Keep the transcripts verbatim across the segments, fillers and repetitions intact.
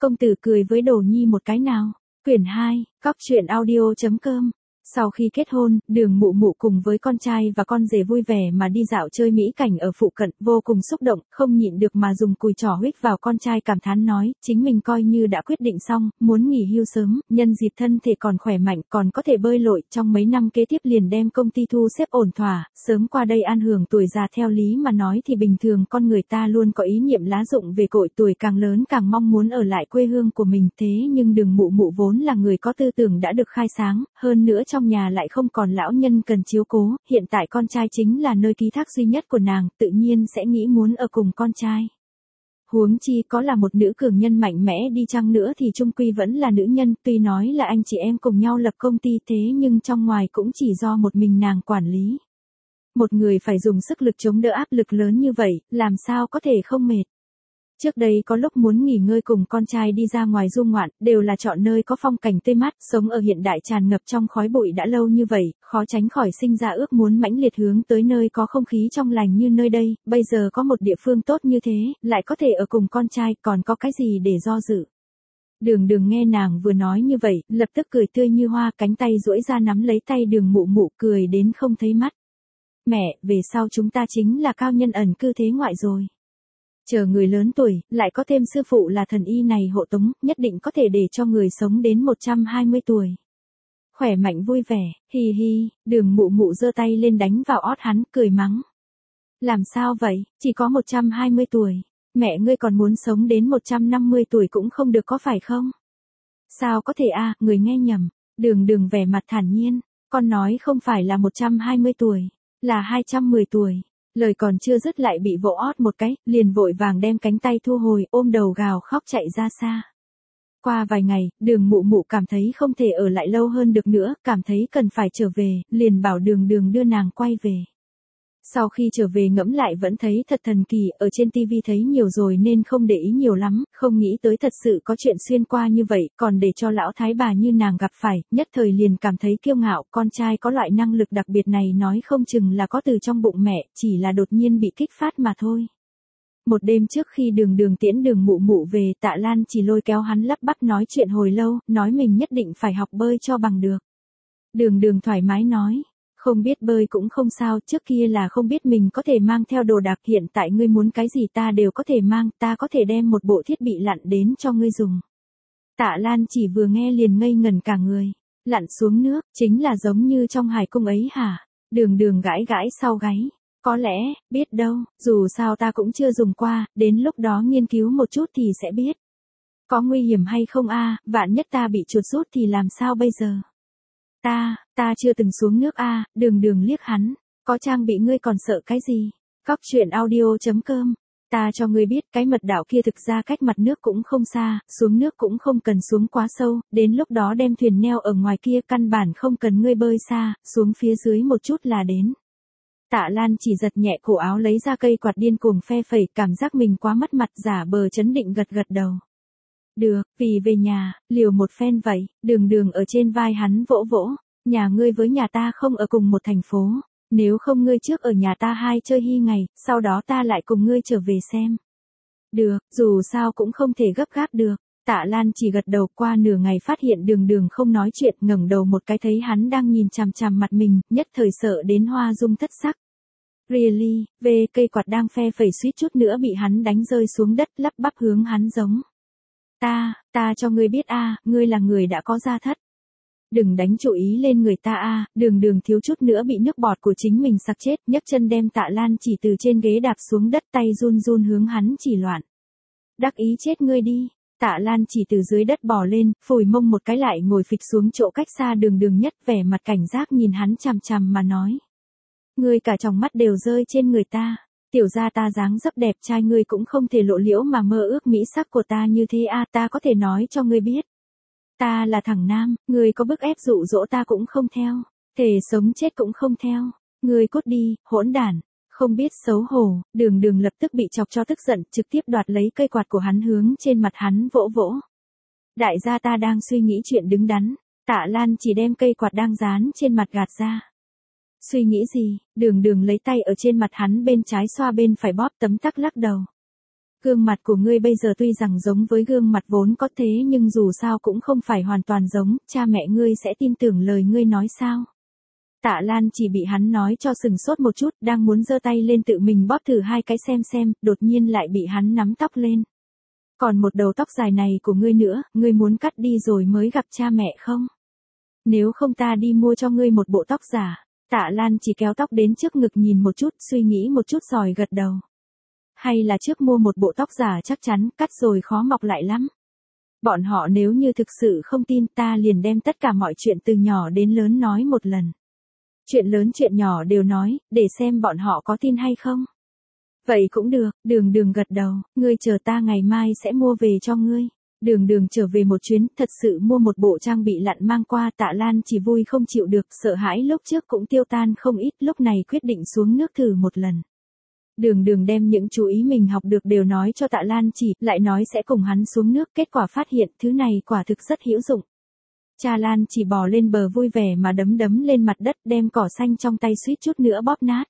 công tử cười với Đồ Nhi một cái nào. Quyển hai, cóc truyện audio chấm com. Sau khi kết hôn, Đường Mụ Mụ cùng với con trai và con rể vui vẻ mà đi dạo chơi mỹ cảnh ở phụ cận, vô cùng xúc động, không nhịn được mà dùng cùi trỏ huých vào con trai cảm thán nói, chính mình coi như đã quyết định xong, muốn nghỉ hưu sớm, nhân dịp thân thể còn khỏe mạnh, còn có thể bơi lội, trong mấy năm kế tiếp liền đem công ty thu xếp ổn thỏa, sớm qua đây an hưởng tuổi già. Theo lý mà nói thì bình thường con người ta luôn có ý niệm lá rụng về cội, tuổi càng lớn càng mong muốn ở lại quê hương của mình, thế nhưng Đường Mụ Mụ vốn là người có tư tưởng đã được khai sáng, hơn nữa trong nhà lại không còn lão nhân cần chiếu cố, hiện tại con trai chính là nơi ký thác duy nhất của nàng, tự nhiên sẽ nghĩ muốn ở cùng con trai. Huống chi có là một nữ cường nhân mạnh mẽ đi chăng nữa thì chung quy vẫn là nữ nhân, tuy nói là anh chị em cùng nhau lập công ty thế nhưng trong ngoài cũng chỉ do một mình nàng quản lý. Một người phải dùng sức lực chống đỡ áp lực lớn như vậy, làm sao có thể không mệt. Trước đây có lúc muốn nghỉ ngơi cùng con trai đi ra ngoài du ngoạn, đều là chọn nơi có phong cảnh tươi mát, sống ở hiện đại tràn ngập trong khói bụi đã lâu như vậy, khó tránh khỏi sinh ra ước muốn mãnh liệt hướng tới nơi có không khí trong lành như nơi đây, bây giờ có một địa phương tốt như thế, lại có thể ở cùng con trai, còn có cái gì để do dự. Đường Đường nghe nàng vừa nói như vậy, lập tức cười tươi như hoa, cánh tay duỗi ra nắm lấy tay Đường Mụ Mụ, cười đến không thấy mắt. Mẹ, về sau chúng ta chính là cao nhân ẩn cư thế ngoại rồi. Chờ người lớn tuổi, lại có thêm sư phụ là thần y này hộ tống, nhất định có thể để cho người sống đến một trăm hai mươi tuổi. Khỏe mạnh vui vẻ, hi hi, Đường Mụ Mụ giơ tay lên đánh vào ót hắn, cười mắng. Làm sao vậy, chỉ có một trăm hai mươi tuổi, mẹ ngươi còn muốn sống đến một trăm năm mươi tuổi cũng không được có phải không? Sao có thể a, à, người nghe nhầm, Đường Đường vẻ mặt thản nhiên, con nói không phải là một trăm hai mươi tuổi, là hai trăm mười tuổi. Lời còn chưa dứt lại bị vỗ ót một cái, liền vội vàng đem cánh tay thu hồi, ôm đầu gào khóc chạy ra xa. Qua vài ngày, Đường Mụ Mụ cảm thấy không thể ở lại lâu hơn được nữa, cảm thấy cần phải trở về, liền bảo Đường Đường đưa nàng quay về. Sau khi trở về ngẫm lại vẫn thấy thật thần kỳ, ở trên tivi thấy nhiều rồi nên không để ý nhiều lắm, không nghĩ tới thật sự có chuyện xuyên qua như vậy, còn để cho lão thái bà như nàng gặp phải, nhất thời liền cảm thấy kiêu ngạo, con trai có loại năng lực đặc biệt này nói không chừng là có từ trong bụng mẹ, chỉ là đột nhiên bị kích phát mà thôi. Một đêm trước khi Đường Đường tiễn Đường Mụ Mụ về, Tạ Lan chỉ lôi kéo hắn lắp bắp nói chuyện hồi lâu, nói mình nhất định phải học bơi cho bằng được. Đường Đường thoải mái nói. Không biết bơi cũng không sao, trước kia là không biết mình có thể mang theo đồ đạc, hiện tại ngươi muốn cái gì ta đều có thể mang, ta có thể đem một bộ thiết bị lặn đến cho ngươi dùng. Tạ Lan chỉ vừa nghe liền ngây ngẩn cả người, lặn xuống nước, chính là giống như trong hải cung ấy hả? Đường Đường gãi gãi sau gáy, có lẽ, biết đâu, dù sao ta cũng chưa dùng qua, đến lúc đó nghiên cứu một chút thì sẽ biết. Có nguy hiểm hay không a, vạn nhất ta bị chuột rút thì làm sao bây giờ? Ta, ta chưa từng xuống nước a, à, Đường Đường liếc hắn, có trang bị ngươi còn sợ cái gì? Cóc truyện audio chấm com, ta cho ngươi biết cái mật đảo kia thực ra cách mặt nước cũng không xa, xuống nước cũng không cần xuống quá sâu, đến lúc đó đem thuyền neo ở ngoài kia căn bản không cần ngươi bơi xa, xuống phía dưới một chút là đến. Tạ Lan chỉ giật nhẹ cổ áo lấy ra cây quạt điên cuồng phe phẩy, cảm giác mình quá mất mặt, giả bờ chấn định gật gật đầu. Được, vì về nhà, liều một phen vậy, Đường Đường ở trên vai hắn vỗ vỗ, nhà ngươi với nhà ta không ở cùng một thành phố, nếu không ngươi trước ở nhà ta hai chơi hi ngày, sau đó ta lại cùng ngươi trở về xem. Được, dù sao cũng không thể gấp gáp được. Tạ Lan chỉ gật đầu, qua nửa ngày phát hiện Đường Đường không nói chuyện, ngẩng đầu một cái thấy hắn đang nhìn chằm chằm mặt mình, nhất thời sợ đến hoa dung thất sắc. Really, về cây quạt đang phe phẩy suýt chút nữa bị hắn đánh rơi xuống đất, lắp bắp hướng hắn giống. Ta, ta cho ngươi biết a, à, ngươi là người đã có gia thất. Đừng đánh chú ý lên người ta a, à, Đường Đường thiếu chút nữa bị nước bọt của chính mình sặc chết, nhấc chân đem Tạ Lan chỉ từ trên ghế đạp xuống đất, tay run run hướng hắn chỉ loạn. Đắc ý chết ngươi đi. Tạ Lan chỉ từ dưới đất bò lên, phủi mông một cái lại ngồi phịch xuống chỗ cách xa Đường Đường nhất, vẻ mặt cảnh giác nhìn hắn chằm chằm mà nói. Ngươi cả tròng mắt đều rơi trên người ta. Tiểu gia ta dáng dấp đẹp trai, ngươi cũng không thể lộ liễu mà mơ ước mỹ sắc của ta như thế a, à, ta có thể nói cho ngươi biết. Ta là thằng nam, ngươi có bức ép dụ dỗ ta cũng không theo, thề sống chết cũng không theo. Ngươi cút đi, hỗn đản, không biết xấu hổ. Đường Đường lập tức bị chọc cho tức giận, trực tiếp đoạt lấy cây quạt của hắn hướng trên mặt hắn vỗ vỗ. Đại gia ta đang suy nghĩ chuyện đứng đắn, Tạ Lan chỉ đem cây quạt đang dán trên mặt gạt ra. Suy nghĩ gì? Đường Đường lấy tay ở trên mặt hắn bên trái xoa bên phải bóp, tấm tắc lắc đầu. Gương mặt của ngươi bây giờ tuy rằng giống với gương mặt vốn có thế nhưng dù sao cũng không phải hoàn toàn giống, cha mẹ ngươi sẽ tin tưởng lời ngươi nói sao? Tạ Lan chỉ bị hắn nói cho sừng sốt một chút, đang muốn giơ tay lên tự mình bóp thử hai cái xem xem, đột nhiên lại bị hắn nắm tóc lên. Còn một đầu tóc dài này của ngươi nữa, ngươi muốn cắt đi rồi mới gặp cha mẹ không? Nếu không ta đi mua cho ngươi một bộ tóc giả. Tạ Lan chỉ kéo tóc đến trước ngực nhìn một chút, suy nghĩ một chút rồi gật đầu. Hay là trước mua một bộ tóc giả chắc chắn, cắt rồi khó mọc lại lắm. Bọn họ nếu như thực sự không tin ta liền đem tất cả mọi chuyện từ nhỏ đến lớn nói một lần. Chuyện lớn chuyện nhỏ đều nói, để xem bọn họ có tin hay không. Vậy cũng được, Đường Đường gật đầu, ngươi chờ ta ngày mai sẽ mua về cho ngươi. Đường Đường trở về một chuyến, thật sự mua một bộ trang bị lặn mang qua. Tạ Lan chỉ vui không chịu được, sợ hãi lúc trước cũng tiêu tan không ít, lúc này quyết định xuống nước thử một lần. Đường Đường đem những chú ý mình học được đều nói cho Tạ Lan chỉ, lại nói sẽ cùng hắn xuống nước, kết quả phát hiện thứ này quả thực rất hữu dụng. Cha Lan chỉ bò lên bờ vui vẻ mà đấm đấm lên mặt đất, đem cỏ xanh trong tay suýt chút nữa bóp nát.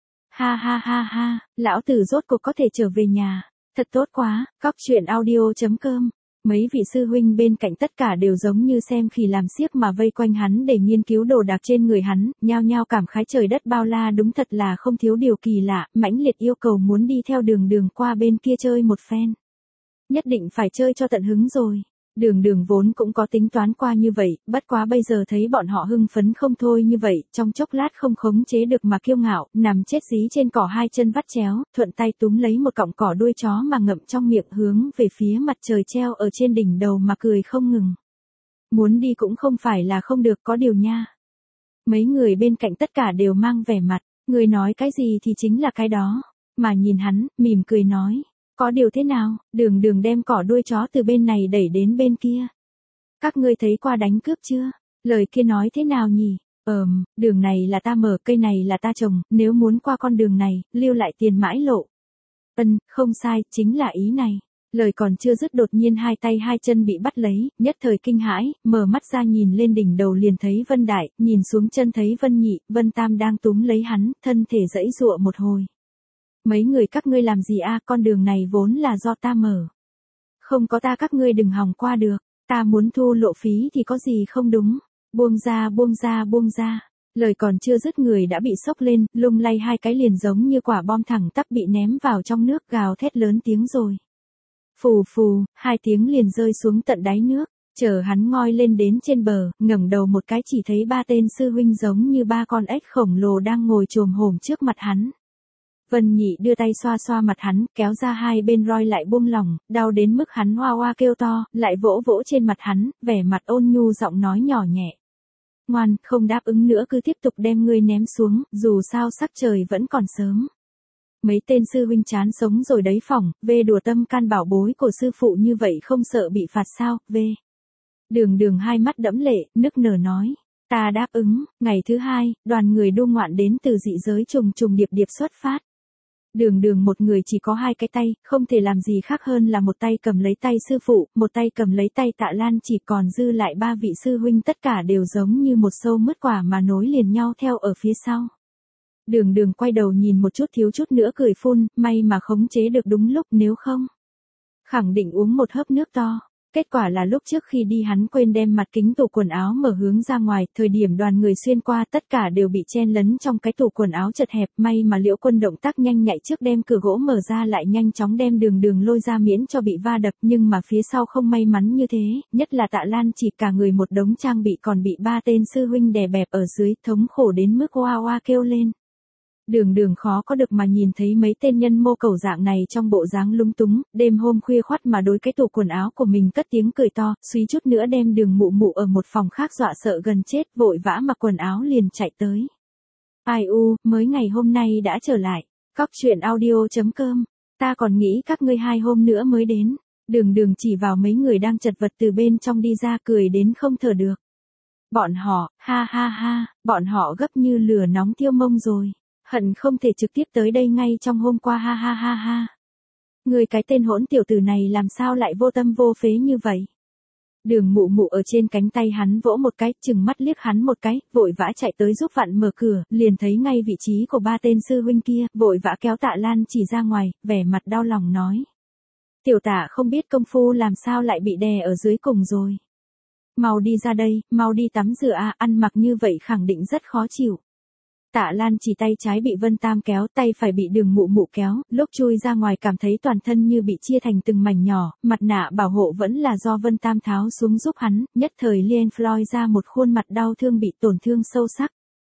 Ha ha ha ha, lão tử rốt cuộc có thể trở về nhà, thật tốt quá. Cóc truyện audio chấm com. Mấy vị sư huynh bên cạnh tất cả đều giống như xem khỉ làm xiếc mà vây quanh hắn để nghiên cứu đồ đạc trên người hắn, nhao nhao cảm khái trời đất bao la, đúng thật là không thiếu điều kỳ lạ, mãnh liệt yêu cầu muốn đi theo Đường Đường qua bên kia chơi một phen. Nhất định phải chơi cho tận hứng rồi. Đường Đường vốn cũng có tính toán qua như vậy, bất quá bây giờ thấy bọn họ hưng phấn không thôi như vậy, trong chốc lát không khống chế được mà kiêu ngạo, nằm chết dí trên cỏ hai chân vắt chéo, thuận tay túm lấy một cọng cỏ đuôi chó mà ngậm trong miệng hướng về phía mặt trời treo ở trên đỉnh đầu mà cười không ngừng. Muốn đi cũng không phải là không được, có điều nha. Mấy người bên cạnh tất cả đều mang vẻ mặt, người nói cái gì thì chính là cái đó, mà nhìn hắn, mỉm cười nói. Có điều thế nào? Đường Đường đem cỏ đuôi chó từ bên này đẩy đến bên kia. Các ngươi thấy qua đánh cướp chưa? Lời kia nói thế nào nhỉ? Ờm, đường này là ta mở, cây này là ta trồng, nếu muốn qua con đường này, lưu lại tiền mãi lộ. Ân, không sai, chính là ý này. Lời còn chưa dứt đột nhiên hai tay hai chân bị bắt lấy, nhất thời kinh hãi, mở mắt ra nhìn lên đỉnh đầu liền thấy Vân Đại, nhìn xuống chân thấy Vân Nhị, Vân Tam đang túm lấy hắn, thân thể giãy giụa một hồi. Mấy người các ngươi làm gì a? Con đường này vốn là do ta mở. Không có ta các ngươi đừng hòng qua được, ta muốn thu lộ phí thì có gì không đúng. Buông ra buông ra buông ra. Lời còn chưa dứt người đã bị sốc lên, lung lay hai cái liền giống như quả bom thẳng tắp bị ném vào trong nước, gào thét lớn tiếng rồi. Phù phù, hai tiếng liền rơi xuống tận đáy nước. Chờ hắn ngoi lên đến trên bờ, ngẩng đầu một cái chỉ thấy ba tên sư huynh giống như ba con ếch khổng lồ đang ngồi chồm hổm trước mặt hắn. Vân Nhị đưa tay xoa xoa mặt hắn, kéo ra hai bên roi lại buông lỏng, đau đến mức hắn hoa hoa kêu to, lại vỗ vỗ trên mặt hắn, vẻ mặt ôn nhu giọng nói nhỏ nhẹ. Ngoan, không đáp ứng nữa cứ tiếp tục đem ngươi ném xuống, dù sao sắc trời vẫn còn sớm. Mấy tên sư huynh chán sống rồi đấy phỏng, về đùa tâm can bảo bối của sư phụ như vậy không sợ bị phạt sao, về. Đường Đường hai mắt đẫm lệ, nức nở nói. Ta đáp ứng. Ngày thứ hai, đoàn người đu ngoạn đến từ dị giới trùng trùng điệp điệp xuất phát. Đường Đường một người chỉ có hai cái tay, không thể làm gì khác hơn là một tay cầm lấy tay sư phụ, một tay cầm lấy tay Tạ Lan chỉ, còn dư lại ba vị sư huynh tất cả đều giống như một sâu mứt quả mà nối liền nhau theo ở phía sau. Đường Đường quay đầu nhìn một chút thiếu chút nữa cười phun, may mà khống chế được đúng lúc, nếu không khẳng định uống một hớp nước to. Kết quả là lúc trước khi đi hắn quên đem mặt kính tủ quần áo mở hướng ra ngoài, thời điểm đoàn người xuyên qua tất cả đều bị chen lấn trong cái tủ quần áo chật hẹp, may mà Liễu Quân động tác nhanh nhạy trước đem cửa gỗ mở ra lại nhanh chóng đem Đường Đường lôi ra miễn cho bị va đập, nhưng mà phía sau không may mắn như thế, nhất là Tạ Lan chỉ cả người một đống trang bị còn bị ba tên sư huynh đè bẹp ở dưới, thống khổ đến mức oa oa kêu lên. Đường Đường khó có được mà nhìn thấy mấy tên nhân mô cầu dạng này trong bộ dáng lúng túng, đêm hôm khuya khoắt mà đối cái tủ quần áo của mình cất tiếng cười to, suý chút nữa đem Đường Mụ Mụ ở một phòng khác dọa sợ gần chết, vội vã mặc quần áo liền chạy tới. Ai u, mới ngày hôm nay đã trở lại. Cóc truyện audio chấm com. Ta còn nghĩ các ngươi hai hôm nữa mới đến. Đường Đường chỉ vào mấy người đang chật vật từ bên trong đi ra, cười đến không thở được. Bọn họ, ha ha ha, bọn họ gấp như lửa nóng tiêu mông rồi. Hận không thể trực tiếp tới đây ngay trong hôm qua, ha ha ha ha. Người cái tên hỗn tiểu tử này làm sao lại vô tâm vô phế như vậy? Đường Mụ Mụ ở trên cánh tay hắn vỗ một cái, chừng mắt liếc hắn một cái, vội vã chạy tới giúp vặn mở cửa, liền thấy ngay vị trí của ba tên sư huynh kia, vội vã kéo Tạ Lan chỉ ra ngoài, vẻ mặt đau lòng nói. Tiểu Tạ không biết công phu làm sao lại bị đè ở dưới cùng rồi. Mau đi ra đây, mau đi tắm rửa à, ăn mặc như vậy khẳng định rất khó chịu. Tạ Lan chỉ tay trái bị Vân Tam kéo, tay phải bị Đường Mụ Mụ kéo, lúc chui ra ngoài cảm thấy toàn thân như bị chia thành từng mảnh nhỏ, mặt nạ bảo hộ vẫn là do Vân Tam tháo xuống giúp hắn, nhất thời Lien Floyd ra một khuôn mặt đau thương bị tổn thương sâu sắc.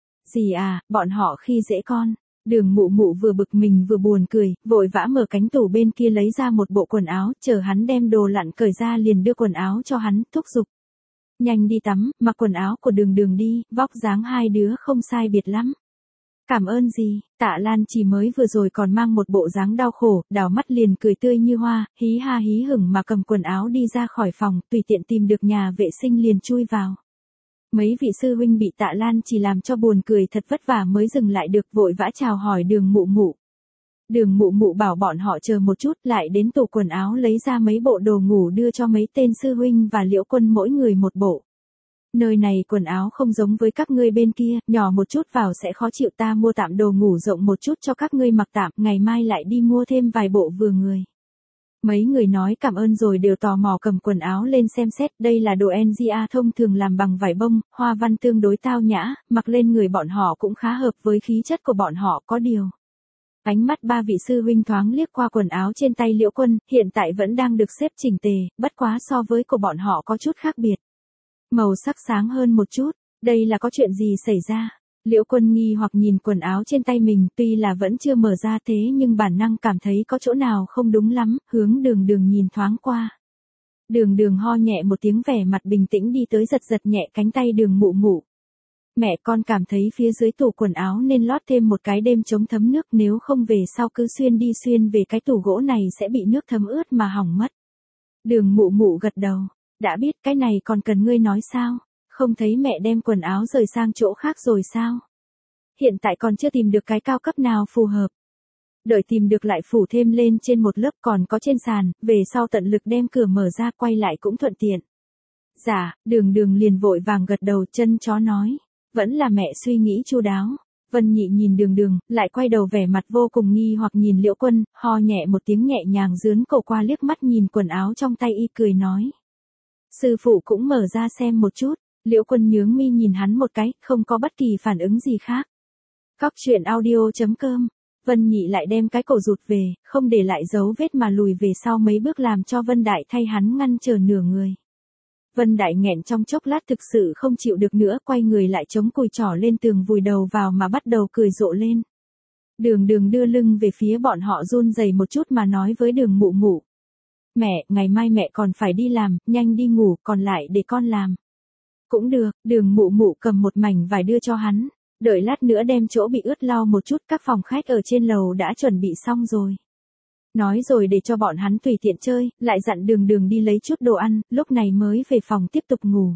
Gì à, bọn họ khi dễ con. Đường Mụ Mụ vừa bực mình vừa buồn cười, vội vã mở cánh tủ bên kia lấy ra một bộ quần áo, chờ hắn đem đồ lặn cởi ra liền đưa quần áo cho hắn, thúc giục. Nhanh đi tắm, mặc quần áo của Đường Đường đi, vóc dáng hai đứa không sai biệt lắm. Cảm ơn gì, Tạ Lan chỉ mới vừa rồi còn mang một bộ dáng đau khổ, đảo mắt liền cười tươi như hoa, hí ha hí hửng mà cầm quần áo đi ra khỏi phòng, tùy tiện tìm được nhà vệ sinh liền chui vào. Mấy vị sư huynh bị Tạ Lan chỉ làm cho buồn cười thật vất vả mới dừng lại được, vội vã chào hỏi Đường Mụ Mụ. Đường Mụ Mụ bảo bọn họ chờ một chút, lại đến tủ quần áo lấy ra mấy bộ đồ ngủ đưa cho mấy tên sư huynh và Liễu Quân mỗi người một bộ. Nơi này quần áo không giống với các ngươi bên kia, nhỏ một chút vào sẽ khó chịu, ta mua tạm đồ ngủ rộng một chút cho các ngươi mặc tạm, ngày mai lại đi mua thêm vài bộ vừa người. Mấy người nói cảm ơn rồi đều tò mò cầm quần áo lên xem xét, đây là đồ en giê a thông thường làm bằng vải bông, hoa văn tương đối tao nhã, mặc lên người bọn họ cũng khá hợp với khí chất của bọn họ, có điều. Ánh mắt ba vị sư huynh thoáng liếc qua quần áo trên tay Liễu Quân, hiện tại vẫn đang được xếp chỉnh tề, bất quá so với của bọn họ có chút khác biệt. Màu sắc sáng hơn một chút, đây là có chuyện gì xảy ra? Liễu Quân nghi hoặc nhìn quần áo trên tay mình, tuy là vẫn chưa mở ra thế nhưng bản năng cảm thấy có chỗ nào không đúng lắm, hướng Đường Đường nhìn thoáng qua. Đường Đường ho nhẹ một tiếng, vẻ mặt bình tĩnh đi tới giật giật nhẹ cánh tay Đường Mụ Mụ. Mẹ con cảm thấy phía dưới tủ quần áo nên lót thêm một cái đêm chống thấm nước, nếu không về sau cứ xuyên đi xuyên về cái tủ gỗ này sẽ bị nước thấm ướt mà hỏng mất. Đường Mụ Mụ gật đầu. Đã biết, cái này còn cần ngươi nói sao? Không thấy mẹ đem quần áo rời sang chỗ khác rồi sao? Hiện tại còn chưa tìm được cái cao cấp nào phù hợp. Đợi tìm được lại phủ thêm lên trên một lớp, còn có trên sàn, về sau tận lực đem cửa mở ra quay lại cũng thuận tiện. Dạ, Đường Đường liền vội vàng gật đầu, chân chó nói. Vẫn là mẹ suy nghĩ chu đáo. Vân Nhị nhìn Đường Đường, lại quay đầu vẻ mặt vô cùng nghi hoặc nhìn Liễu Quân, ho nhẹ một tiếng nhẹ nhàng dướn cổ qua liếc mắt nhìn quần áo trong tay y cười nói. Sư phụ cũng mở ra xem một chút, Liễu Quân nhướng mi nhìn hắn một cái, không có bất kỳ phản ứng gì khác. Cóc truyện audio chấm com, Vân Nhị lại đem cái cổ rụt về, không để lại dấu vết mà lùi về sau mấy bước làm cho Vân Đại thay hắn ngăn trở nửa người. Vân Đại nghẹn trong chốc lát thực sự không chịu được nữa, quay người lại chống cùi trỏ lên tường vùi đầu vào mà bắt đầu cười rộ lên. Đường Đường đưa lưng về phía bọn họ run rẩy một chút mà nói với Đường Mụ Mụ. Mẹ, ngày mai mẹ còn phải đi làm, nhanh đi ngủ, còn lại để con làm. Cũng được, Đường Mụ Mụ cầm một mảnh vải đưa cho hắn, đợi lát nữa đem chỗ bị ướt lau một chút, các phòng khách ở trên lầu đã chuẩn bị xong rồi. Nói rồi để cho bọn hắn tùy tiện chơi, lại dặn Đường Đường đi lấy chút đồ ăn, lúc này mới về phòng tiếp tục ngủ.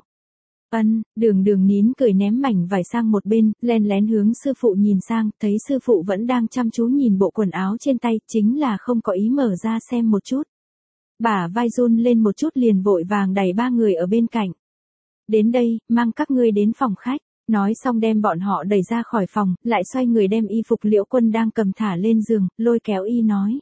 Ân, Đường Đường nín cười ném mảnh vải sang một bên, len lén hướng sư phụ nhìn sang, thấy sư phụ vẫn đang chăm chú nhìn bộ quần áo trên tay, chính là không có ý mở ra xem một chút. Bả vai run lên một chút liền vội vàng đẩy ba người ở bên cạnh. Đến đây, mang các ngươi đến phòng khách. Nói xong đem bọn họ đẩy ra khỏi phòng, lại xoay người đem y phục Liễu Quân đang cầm thả lên giường, lôi kéo y nói.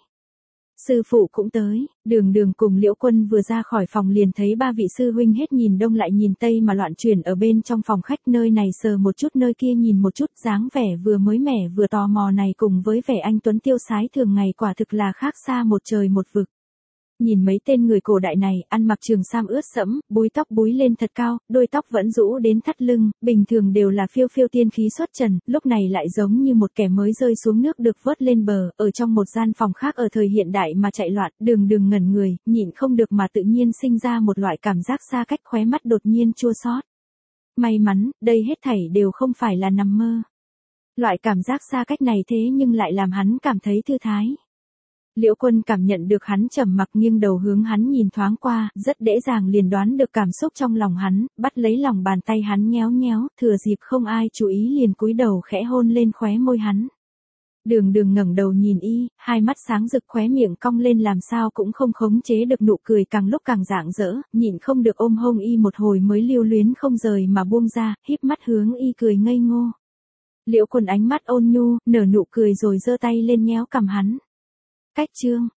Sư phụ cũng tới, Đường Đường cùng Liễu Quân vừa ra khỏi phòng liền thấy ba vị sư huynh hết nhìn đông lại nhìn tây mà loạn chuyển ở bên trong phòng khách, nơi này sờ một chút nơi kia nhìn một chút, dáng vẻ vừa mới mẻ vừa tò mò này cùng với vẻ anh tuấn tiêu sái thường ngày quả thực là khác xa một trời một vực. Nhìn mấy tên người cổ đại này, ăn mặc trường sam ướt sẫm, búi tóc búi lên thật cao, đôi tóc vẫn rũ đến thắt lưng, bình thường đều là phiêu phiêu tiên khí xuất trần, lúc này lại giống như một kẻ mới rơi xuống nước được vớt lên bờ, ở trong một gian phòng khác ở thời hiện đại mà chạy loạn, Đường Đường ngẩn người, nhịn không được mà tự nhiên sinh ra một loại cảm giác xa cách, khóe mắt đột nhiên chua xót. May mắn, đây hết thảy đều không phải là nằm mơ. Loại cảm giác xa cách này thế nhưng lại làm hắn cảm thấy thư thái. Liễu Quân cảm nhận được hắn trầm mặc, nghiêng đầu hướng hắn nhìn thoáng qua, rất dễ dàng liền đoán được cảm xúc trong lòng hắn, bắt lấy lòng bàn tay hắn nhéo nhéo, thừa dịp không ai chú ý liền cúi đầu khẽ hôn lên khóe môi hắn. Đường Đường ngẩng đầu nhìn y, hai mắt sáng rực, khóe miệng cong lên làm sao cũng không khống chế được nụ cười càng lúc càng rạng rỡ, nhịn không được ôm hông y một hồi mới lưu luyến không rời mà buông ra, híp mắt hướng y cười ngây ngô. Liễu Quân ánh mắt ôn nhu, nở nụ cười rồi giơ tay lên nhéo cằm hắn. Cách chương